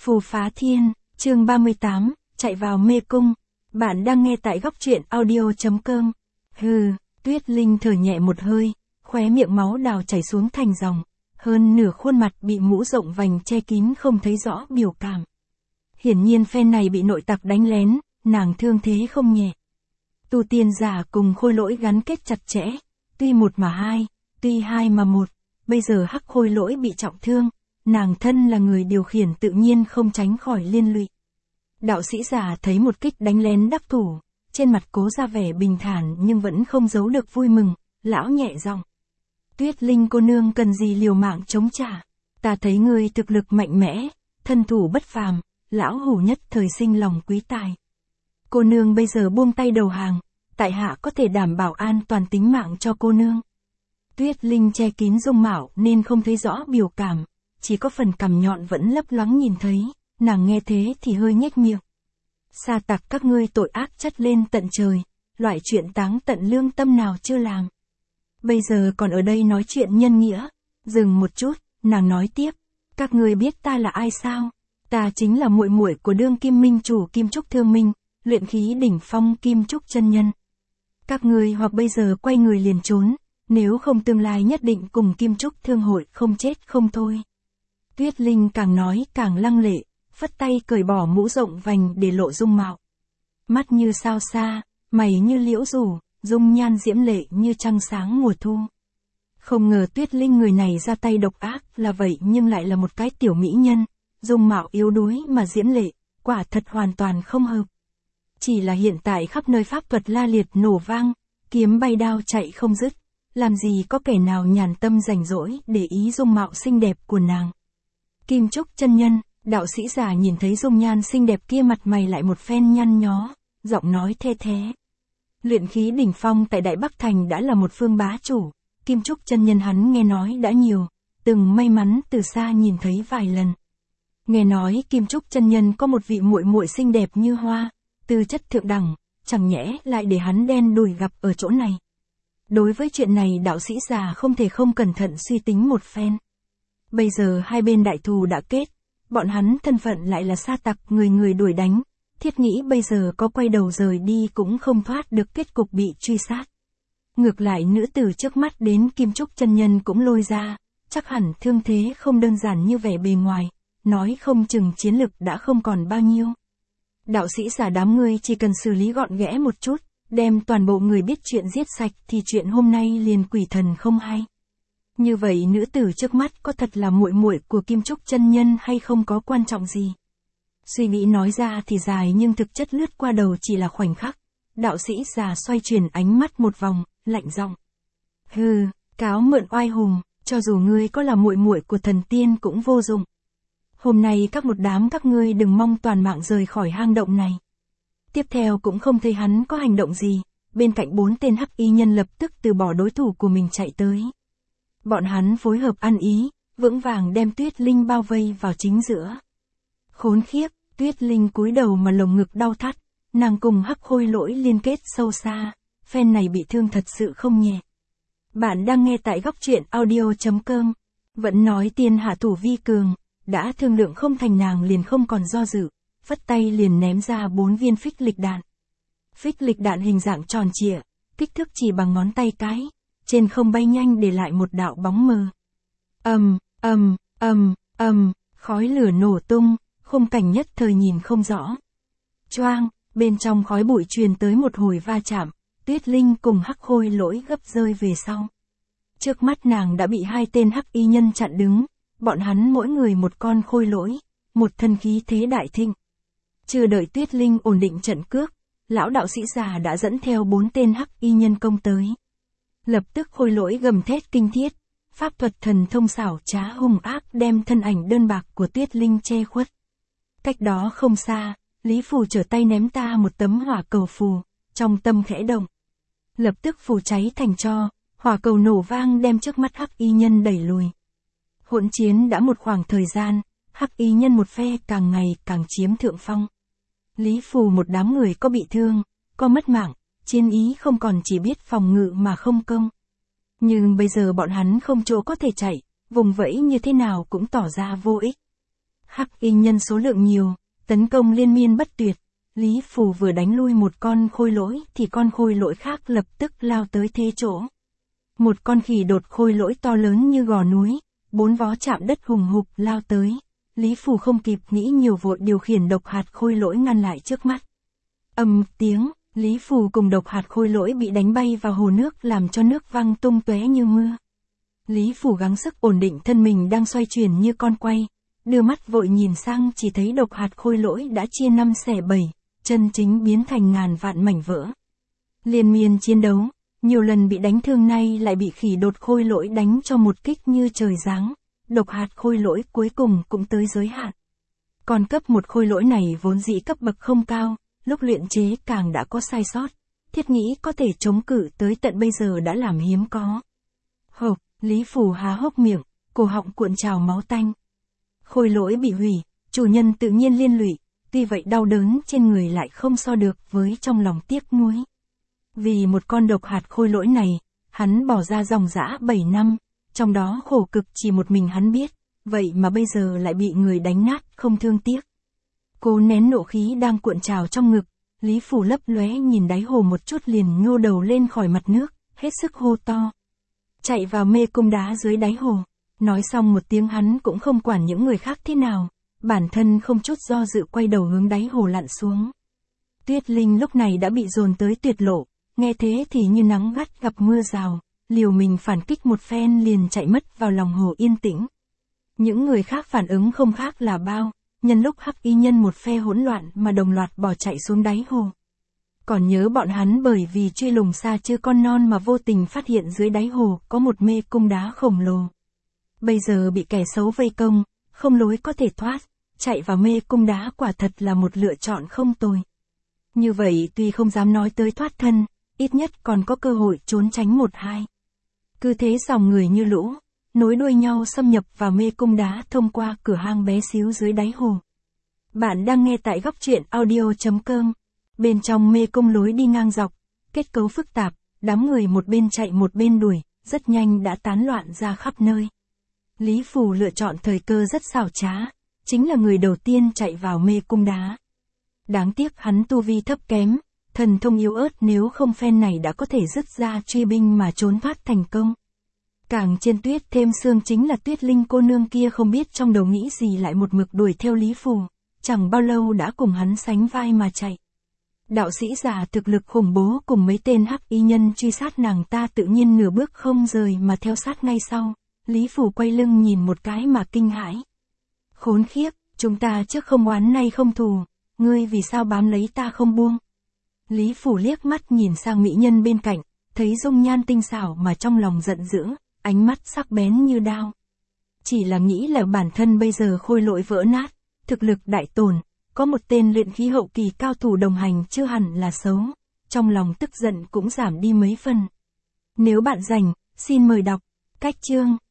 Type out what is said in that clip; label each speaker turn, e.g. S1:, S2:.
S1: Phù Phá Thiên, chương 38, chạy vào mê cung. Bạn đang nghe tại góc truyện audio.com. Tuyết Linh thở nhẹ một hơi, khóe miệng máu đào chảy xuống thành dòng, hơn nửa khuôn mặt bị mũ rộng vành che kín không thấy rõ biểu cảm. Hiển nhiên phen này bị nội tặc đánh lén, nàng thương thế không nhẹ. Tu tiên giả cùng khôi lỗi gắn kết chặt chẽ, tuy một mà hai, tuy hai mà một, bây giờ hắc khôi lỗi bị trọng thương, nàng thân là người điều khiển tự nhiên không tránh khỏi liên lụy. Đạo sĩ già thấy một kích đánh lén đắc thủ, trên mặt cố ra vẻ bình thản nhưng vẫn không giấu được vui mừng, lão nhẹ giọng. Tuyết Linh cô nương cần gì liều mạng chống trả, ta thấy ngươi thực lực mạnh mẽ, thân thủ bất phàm, lão hủ nhất thời sinh lòng quý tài. Cô nương bây giờ buông tay đầu hàng, tại hạ có thể đảm bảo an toàn tính mạng cho cô nương. Tuyết Linh che kín dung mạo nên không thấy rõ biểu cảm, chỉ có phần cằm nhọn vẫn lấp loáng nhìn thấy, nàng nghe thế thì hơi nhếch miệng. Sa tặc các ngươi tội ác chất lên tận trời, loại chuyện táng tận lương tâm nào chưa làm. Bây giờ còn ở đây nói chuyện nhân nghĩa, dừng một chút, nàng nói tiếp, các ngươi biết ta là ai sao? Ta chính là muội muội của đương kim minh chủ Kim Trúc Thương Minh, luyện khí đỉnh phong Kim Trúc chân nhân. Các ngươi hoặc bây giờ quay người liền trốn, nếu không tương lai nhất định cùng Kim Trúc Thương hội không chết không thôi. Tuyết Linh càng nói càng lăng lệ, phất tay cởi bỏ mũ rộng vành để lộ dung mạo. Mắt như sao xa, mày như liễu rủ, dung nhan diễm lệ như trăng sáng mùa thu. Không ngờ Tuyết Linh người này ra tay độc ác là vậy nhưng lại là một cái tiểu mỹ nhân, dung mạo yếu đuối mà diễm lệ, quả thật hoàn toàn không hợp. Chỉ là hiện tại khắp nơi pháp thuật la liệt nổ vang, kiếm bay đao chạy không dứt, làm gì có kẻ nào nhàn tâm rảnh rỗi để ý dung mạo xinh đẹp của nàng. Kim Trúc chân nhân, đạo sĩ già nhìn thấy dung nhan xinh đẹp kia mặt mày lại một phen nhăn nhó, giọng nói the thế. Luyện khí đỉnh phong tại Đại Bắc Thành đã là một phương bá chủ, Kim Trúc chân nhân hắn nghe nói đã nhiều, từng may mắn từ xa nhìn thấy vài lần. Nghe nói Kim Trúc chân nhân có một vị muội muội xinh đẹp như hoa, tư chất thượng đẳng, chẳng nhẽ lại để hắn đen đủi gặp ở chỗ này. Đối với chuyện này đạo sĩ già không thể không cẩn thận suy tính một phen. Bây giờ hai bên đại thù đã kết, bọn hắn thân phận lại là sa tặc người người đuổi đánh, thiết nghĩ bây giờ có quay đầu rời đi cũng không thoát được kết cục bị truy sát. Ngược lại nữ tử trước mắt đến Kim Trúc chân nhân cũng lôi ra, chắc hẳn thương thế không đơn giản như vẻ bề ngoài, nói không chừng chiến lực đã không còn bao nhiêu. Đạo sĩ giả đám ngươi chỉ cần xử lý gọn ghẽ một chút, đem toàn bộ người biết chuyện giết sạch thì chuyện hôm nay liền quỷ thần không hay. Như vậy nữ tử trước mắt có thật là muội muội của Kim Trúc chân nhân hay không có quan trọng gì. Suy nghĩ nói ra thì dài nhưng thực chất lướt qua đầu chỉ là khoảnh khắc. Đạo sĩ già xoay chuyển ánh mắt một vòng, lạnh giọng. Cáo mượn oai hùng, cho dù ngươi có là muội muội của thần tiên cũng vô dụng. Hôm nay các một đám các ngươi đừng mong toàn mạng rời khỏi hang động này. Tiếp theo cũng không thấy hắn có hành động gì, bên cạnh 4 tên hắc y nhân lập tức từ bỏ đối thủ của mình chạy tới. Bọn hắn phối hợp ăn ý, vững vàng đem Tuyết Linh bao vây vào chính giữa. Khốn khiếp, Tuyết Linh cúi đầu mà lồng ngực đau thắt, nàng cùng hắc khôi lỗi liên kết sâu xa, phen này bị thương thật sự không nhẹ. Bạn đang nghe tại góc truyện audio.com, vẫn nói tiên hạ thủ vi cường, đã thương lượng không thành nàng liền không còn do dự, phất tay liền ném ra 4 viên phích lịch đạn. Phích lịch đạn hình dạng tròn trịa, kích thước chỉ bằng ngón tay cái, trên không bay nhanh để lại một đạo bóng mờ. Khói lửa nổ tung, khung cảnh nhất thời nhìn không rõ. Choang, bên trong khói bụi truyền tới một hồi va chạm, Tuyết Linh cùng hắc khôi lỗi gấp rơi về sau. Trước mắt nàng đã bị 2 tên hắc y nhân chặn đứng, bọn hắn mỗi người một con khôi lỗi, một thân khí thế đại thịnh. Chưa đợi Tuyết Linh ổn định trận cước, lão đạo sĩ già đã dẫn theo 4 tên hắc y nhân công tới. Lập tức khôi lỗi gầm thét kinh thiết, pháp thuật thần thông xảo trá hung ác đem thân ảnh đơn bạc của Tuyết Linh che khuất. Cách đó không xa, Lý Phù trở tay ném ta một tấm hỏa cầu phù, trong tâm khẽ động. Lập tức phù cháy thành tro, hỏa cầu nổ vang đem trước mắt hắc y nhân đẩy lùi. Hỗn chiến đã một khoảng thời gian, hắc y nhân một phe càng ngày càng chiếm thượng phong. Lý Phù một đám người có bị thương, có mất mạng, chiến ý không còn chỉ biết phòng ngự mà không công. Nhưng bây giờ bọn hắn không chỗ có thể chạy, vùng vẫy như thế nào cũng tỏ ra vô ích. Hắc y nhân số lượng nhiều, tấn công liên miên bất tuyệt. Lý Phù vừa đánh lui một con khôi lỗi thì con khôi lỗi khác lập tức lao tới thế chỗ. Một con khỉ đột khôi lỗi to lớn như gò núi, 4 vó chạm đất hùng hục lao tới. Lý Phù không kịp nghĩ nhiều vội điều khiển độc hạt khôi lỗi ngăn lại trước mắt. Ầm tiếng, Lý Phù cùng độc hạt khôi lỗi bị đánh bay vào hồ nước làm cho nước văng tung tóe như mưa. Lý Phù gắng sức ổn định thân mình đang xoay chuyển như con quay, đưa mắt vội nhìn sang chỉ thấy độc hạt khôi lỗi đã chia 5 xẻ 7, chân chính biến thành ngàn vạn mảnh vỡ. Liên miên chiến đấu, nhiều lần bị đánh thương nay lại bị khỉ đột khôi lỗi đánh cho một kích như trời giáng, độc hạt khôi lỗi cuối cùng cũng tới giới hạn. Còn cấp một khôi lỗi này vốn dĩ cấp bậc không cao, lúc luyện chế càng đã có sai sót, thiết nghĩ có thể chống cự tới tận bây giờ đã làm hiếm có. Hộp, Lý Phù há hốc miệng, cổ họng cuộn trào máu tanh. Khôi lỗi bị hủy, chủ nhân tự nhiên liên lụy, tuy vậy đau đớn trên người lại không so được với trong lòng tiếc nuối. Vì một con độc hạt khôi lỗi này, hắn bỏ ra dòng dã 7 năm, trong đó khổ cực chỉ một mình hắn biết, vậy mà bây giờ lại bị người đánh nát không thương tiếc. Cố nén nộ khí đang cuộn trào trong ngực, Lý Phù lấp lóe nhìn đáy hồ một chút liền nhô đầu lên khỏi mặt nước, hết sức hô to. Chạy vào mê cung đá dưới đáy hồ. Nói xong một tiếng hắn cũng không quản những người khác thế nào, bản thân không chút do dự quay đầu hướng đáy hồ lặn xuống. Tuyết Linh lúc này đã bị dồn tới tuyệt lộ, nghe thế thì như nắng gắt gặp mưa rào, liều mình phản kích một phen liền chạy mất vào lòng hồ yên tĩnh. Những người khác phản ứng không khác là bao, nhân lúc hắc y nhân một phe hỗn loạn mà đồng loạt bỏ chạy xuống đáy hồ. Còn nhớ bọn hắn bởi vì truy lùng xa chưa con non mà vô tình phát hiện dưới đáy hồ có một mê cung đá khổng lồ. Bây giờ bị kẻ xấu vây công, không lối có thể thoát, chạy vào mê cung đá quả thật là một lựa chọn không tồi. Như vậy tuy không dám nói tới thoát thân, ít nhất còn có cơ hội trốn tránh một hai. Cứ thế dòng người như lũ, nối đuôi nhau xâm nhập vào mê cung đá thông qua cửa hang bé xíu dưới đáy hồ. Bạn đang nghe tại góc truyện audio.com. Bên trong mê cung lối đi ngang dọc, kết cấu phức tạp, đám người một bên chạy một bên đuổi, rất nhanh đã tán loạn ra khắp nơi. Lý Phù lựa chọn thời cơ rất xảo trá, chính là người đầu tiên chạy vào mê cung đá. Đáng tiếc hắn tu vi thấp kém, thần thông yếu ớt nếu không phen này đã có thể dứt ra truy binh mà trốn thoát thành công. Càng trên tuyết thêm sương chính là Tuyết Linh cô nương kia không biết trong đầu nghĩ gì lại một mực đuổi theo Lý Phù, chẳng bao lâu đã cùng hắn sánh vai mà chạy. Đạo sĩ già thực lực khủng bố cùng mấy tên hắc y nhân truy sát nàng ta tự nhiên nửa bước không rời mà theo sát ngay sau. Lý Phù quay lưng nhìn một cái mà kinh hãi. Khốn khiếp, chúng ta trước không oán nay không thù, ngươi vì sao bám lấy ta không buông? Lý Phù liếc mắt nhìn sang mỹ nhân bên cạnh, thấy dung nhan tinh xảo mà trong lòng giận dữ, ánh mắt sắc bén như đao. Chỉ là nghĩ là bản thân bây giờ khôi lỗi vỡ nát, thực lực đại tổn, có một tên luyện khí hậu kỳ cao thủ đồng hành chưa hẳn là xấu, trong lòng tức giận cũng giảm đi mấy phần. Nếu bạn rảnh, xin mời đọc. Cách chương